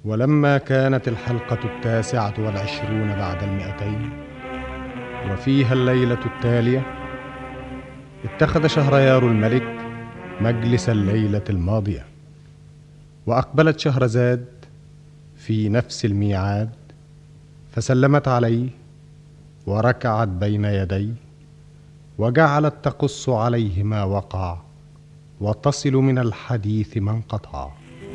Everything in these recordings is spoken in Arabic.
ولما كانت الحلقة 29 بعد 200 وفيها الليلة التالية، اتخذ شهريار الملك مجلس الليلة الماضية، وأقبلت شهرزاد في نفس الميعاد، فسلمت عليه وركعت بين يديه، وجعلت تقص عليه ما وقع وتصل من الحديث ما انقطع.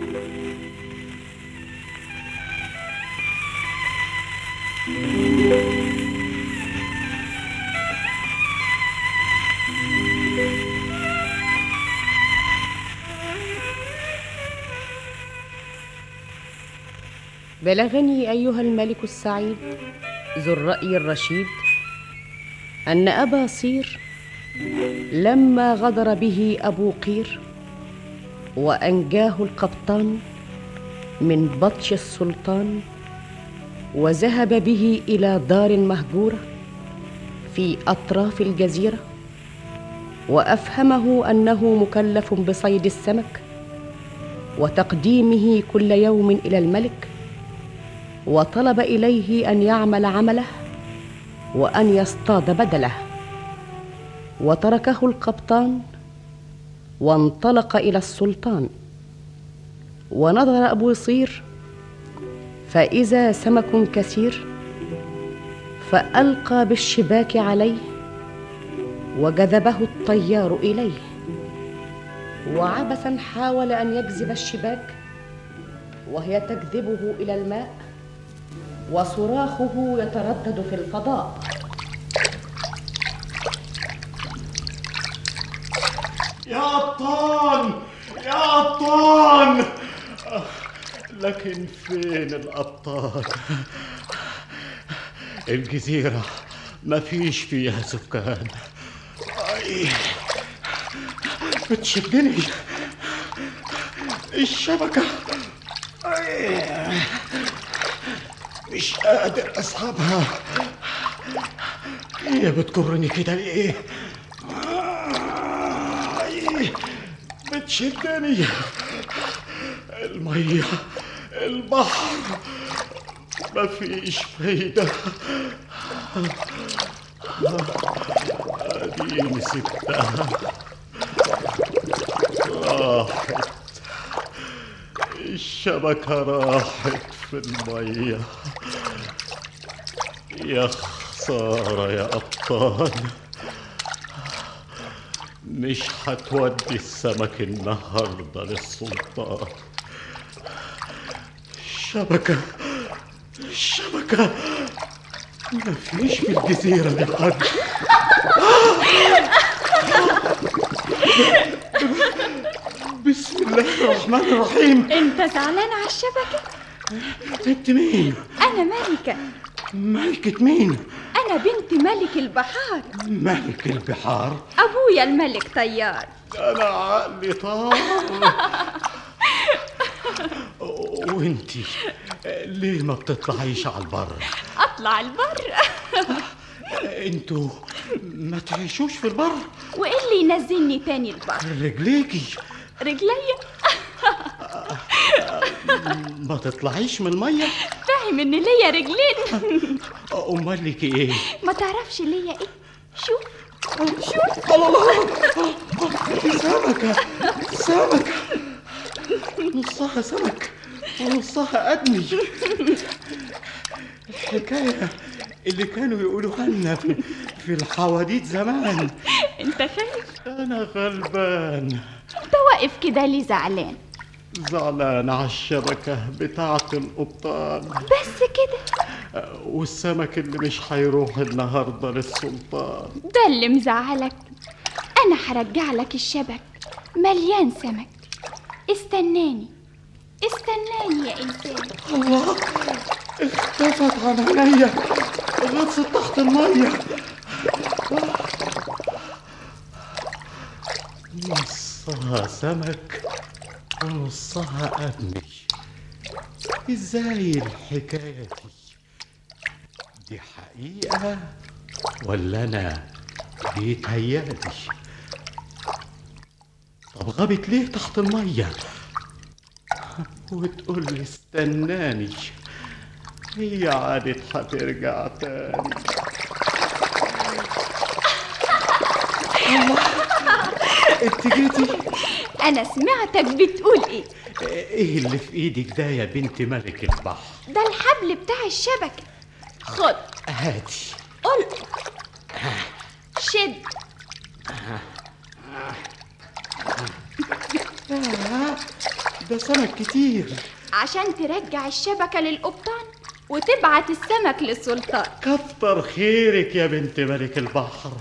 بلغني أيها الملك السعيد ذو الرأي الرشيد أن أبا صير لما غدر به أبو قير وأنجاه القبطان من بطش السلطان، وذهب به إلى دار مهجورة في أطراف الجزيرة، وأفهمه أنه مكلف بصيد السمك وتقديمه كل يوم إلى الملك، وطلب إليه أن يعمل عمله وأن يصطاد بدله. وتركه القبطان وانطلق إلى السلطان، ونظر أبو صير فإذا سمك كثير، فألقى بالشباك عليه وجذبه الطيار إليه، وعبثا حاول أن يجذب الشباك وهي تجذبه إلى الماء، وصراخه يتردد في الفضاء: يا قبطان يا قبطان! لكن فين القبطان؟ الجزيرة ما فيش فيها سكان. بتشدني الشبكة، مش قادر أسحبها. هي بتجرني كده ليه؟ بتشدني المية، البحر، مفيش فايدة. اديني سبتها، راحت الشبكة، راحت في المية. يا خسارة يا قبطان، مش هتودي السمك النهاردة للسلطان. الشبكة مفيش في الجزيرة دي حد. بسم الله الرحمن الرحيم. انت زعلان على الشبكة؟ انت مين؟ انا ملكة. ملكة مين؟ انا بنت ملك البحار. ملك البحار؟ ابويا الملك طيار. انا عقلي طار. وانتي ليه ما بتطلعيش على البر؟ اطلع البر؟ انتوا ما تعيشوش في البر؟ وايه اللي ينزلني تاني البر؟ رجليكي. رجليا؟ ما تطلعيش من المية؟ فاهم ان ليا رجلين. امال لك ايه؟ ما تعرفش ليا ايه؟ شوف. الله، سمكة نصها سمك ونصها أدمي. الحكاية اللي كانوا يقولوها لنا في الحواديت زمان. انت خايف؟ أنا غلبان. انت واقف كده ليه زعلان؟ زعلان على الشبكة بتاعة القبطان بس كده؟ والسمك اللي مش هيروح النهاردة للسلطان. ده اللي مزعلك؟ أنا هرجع لك الشبك مليان سمك. استناني يا إنسان. الله، اختفت عن عينيا، غطست تحت المية. نصها سمك ونصها أدمي. ازاي الحكاية دي حقيقة ولا أنا بيتهيألي؟ طب غابت ليه تحت المية؟ وتقول لي استناني. هي عادت هترجع تاني. الله، انت جيتي؟ انا سمعتك بتقول ايه؟ ايه اللي في ايدك ده يا بنت ملك البحر؟ ده الحبل بتاع الشبكة. خد. هاتي. قل. شد. ده سمك كتير. عشان ترجع الشبكة للقبطان وتبعت السمك للسلطان. كتر خيرك يا بنت ملك البحر،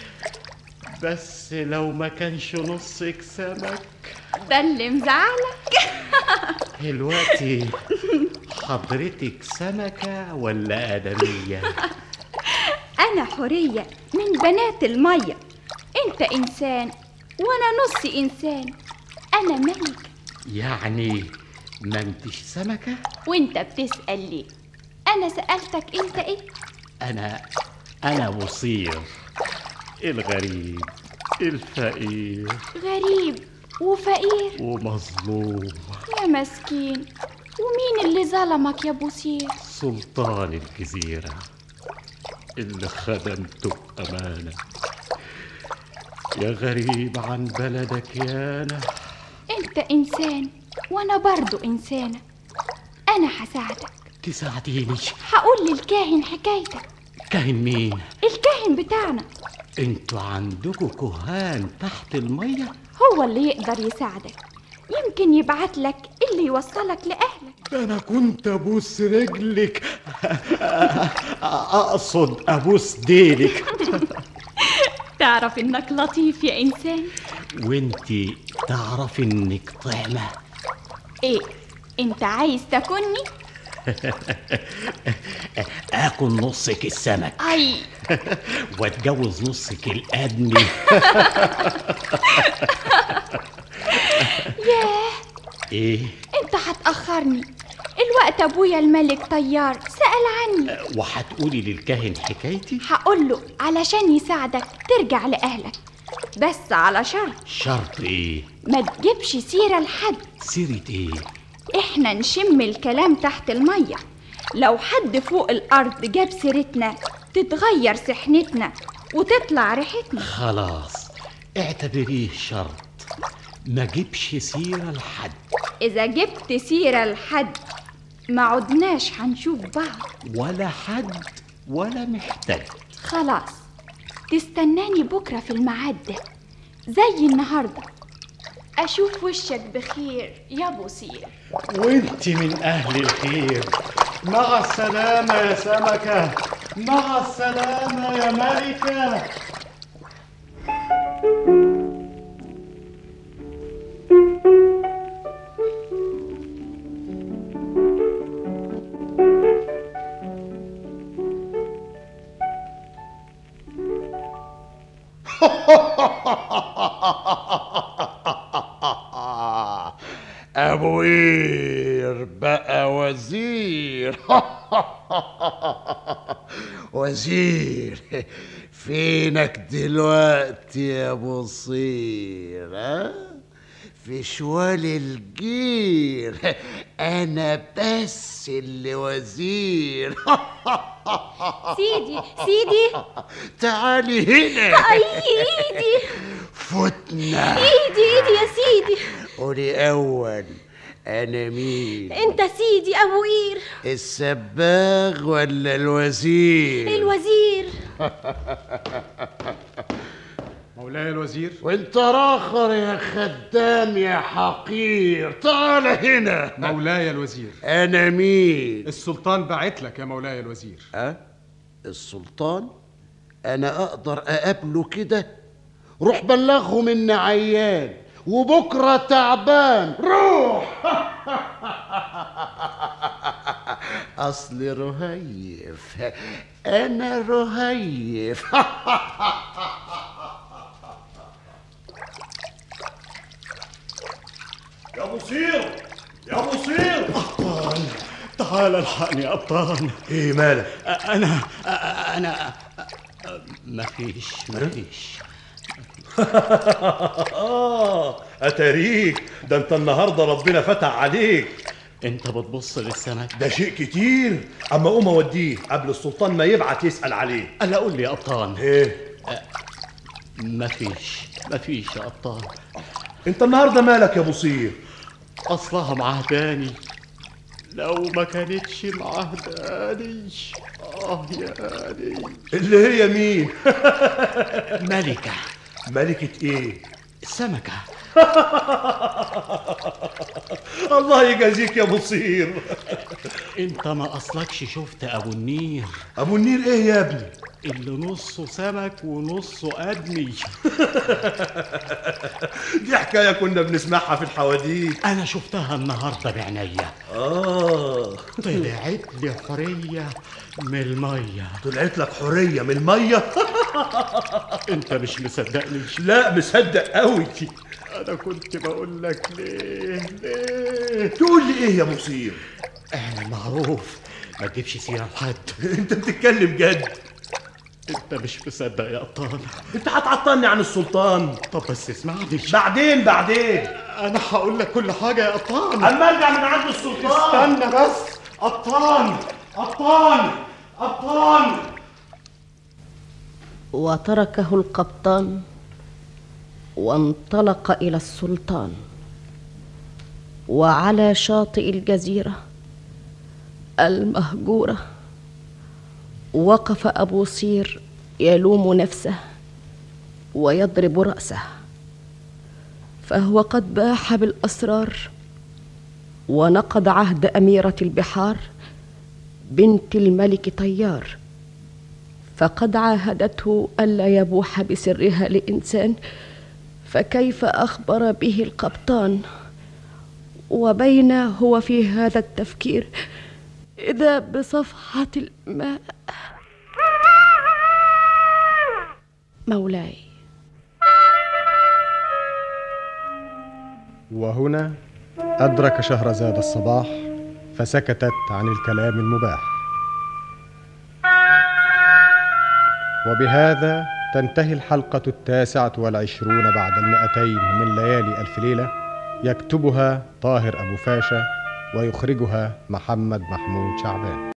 بس لو ما كانش نصك سمك. ده اللي مزعلك. دلوقتي حضرتك سمكة ولا آدمية؟ أنا حورية من بنات المية. أنت إنسان وأنا نص إنسان. أنا ملكة. يعني ما انتش سمكة؟ وأنت بتسأل ليه؟ أنا سألتك أنت إيه؟ أنا بصير، الغريب الفقير، غريب وفقير ومظلوم. يا مسكين. ومين اللي ظلمك يا بوسير؟ سلطان الجزيرة اللي خدمته بأمانة. يا غريب عن بلدك يانا. أنت إنسان وأنا برضو إنسانة. أنا هساعدك. تساعديني؟ هقول للكاهن حكايتك. كاهن مين؟ الكاهن بتاعنا. انتوا عندكوا كهان تحت المية؟ هو اللي يقدر يساعدك. يمكن يبعت لك اللي يوصلك لأهلك. ده أنا كنت أبوس رجلك، أقصد أبوس ديلك. تعرف إنك لطيف يا إنسان. وانتي تعرف إنك طعمة. إيه؟ أنت عايز تاكلني؟ آكل نصك السمك. أي. واتجوز نصك الأدمي. ياه. إيه؟ أنت هتأخرني. الوقت أبويا الملك طيار سأل عني. وهتقولي للكاهن حكايتي؟ هقوله علشان يساعدك ترجع لأهلك، بس على شرط. شرط إيه؟ ما تجيبش سيرة لحد. سيرة إيه؟ إحنا نشم الكلام تحت المية. لو حد فوق الأرض جاب سيرتنا تتغير سحنتنا وتطلع ريحتنا. خلاص اعتبريه شرط، ما جيبش سيرة لحد. إذا جبت سيرة لحد ما عدناش هنشوف بعض ولا حد ولا محتاج. خلاص. تستناني بكرة في الميعاد ده زي النهاردة. أشوف وشك بخير يا بوسير. وانت من أهل الخير. مع السلامة يا سمكة، مع السلامة يا ملكة. أبو قير بقى وزير. وزير فينك دلوقتي يا بصير؟ ها؟ في شوال الجير. أنا بس اللي وزير. سيدي تعالي هنا. أي إيدي فتنا. إيدي يا سيدي. قولي أول أنا مين؟ أنت سيدي أبو قير. السباغ ولا الوزير؟ الوزير. مولاي الوزير. وانت راخر يا خدام يا حقير، تعال هنا. مولاي الوزير. أنا مين؟ السلطان بعت لك يا مولاي الوزير. السلطان؟ أنا أقدر أقابله كده؟ روح بلغهم إن عيان وبكرة تعبان. روح. أصل رهيف، أنا رهيف. يا بصير، يا بصير. أبطال، تعال الحقني يا أبطال. إيه مالك؟ أنا مفيش. أتاريك ده أنت النهاردة ربنا فتح عليك. انت بتبص للسمك؟ ده شيء كتير، اما قوم اوديه قبل السلطان ما يبعت يسأل عليه. الا قول لي يا قبطان. ايه؟ مفيش يا قبطان. انت النهارده مالك يا بصير؟ اصلها معهداني، لو ما كانتش معهداني ياني. اللي هي مين؟ ملكة. ملكة ايه؟ السمكة. الله يجازيك يا بصير. انت ما اصلكش شفت ابو النير؟ ابو النير ايه يا ابني؟ اللي نصه سمك ونصه ادمي. دي حكاية كنا بنسمعها في الحواديت. انا شفتها النهارده بعينيا. طلعت لي حورية من المية. طلعت لك حورية من المية؟ انت مش مصدقني؟ لا مصدق قوي. انا كنت بقول لك ليه تقول لي ايه يا بصير؟ انا معروف ما تجيبش سيرة لحد. انت بتتكلم جد؟ انت مش مصدق يا قبطان. انت هتعطلني عن السلطان. طب بس اسمعني. بعدين انا هقول لك كل حاجة يا قبطان. اما ارجع من عند السلطان. استنى بس. قبطان. وتركه القبطان وانطلق إلى السلطان. وعلى شاطئ الجزيرة المهجورة وقف أبو صير يلوم نفسه ويضرب رأسه، فهو قد باح بالأسرار ونقض عهد أميرة البحار بنت الملك طيار، فقد عاهدته ألا يبوح بسرها لإنسان، فكيف أخبر به القبطان؟ وبين هو في هذا التفكير إذا بصفحة الماء. مولاي. وهنا أدرك شهرزاد الصباح فسكتت عن الكلام المباح. وبهذا تنتهي الحلقة 29 بعد 200 من ليالي ألف ليلة، يكتبها طاهر أبو فاشا ويخرجها محمد محمود شعبان.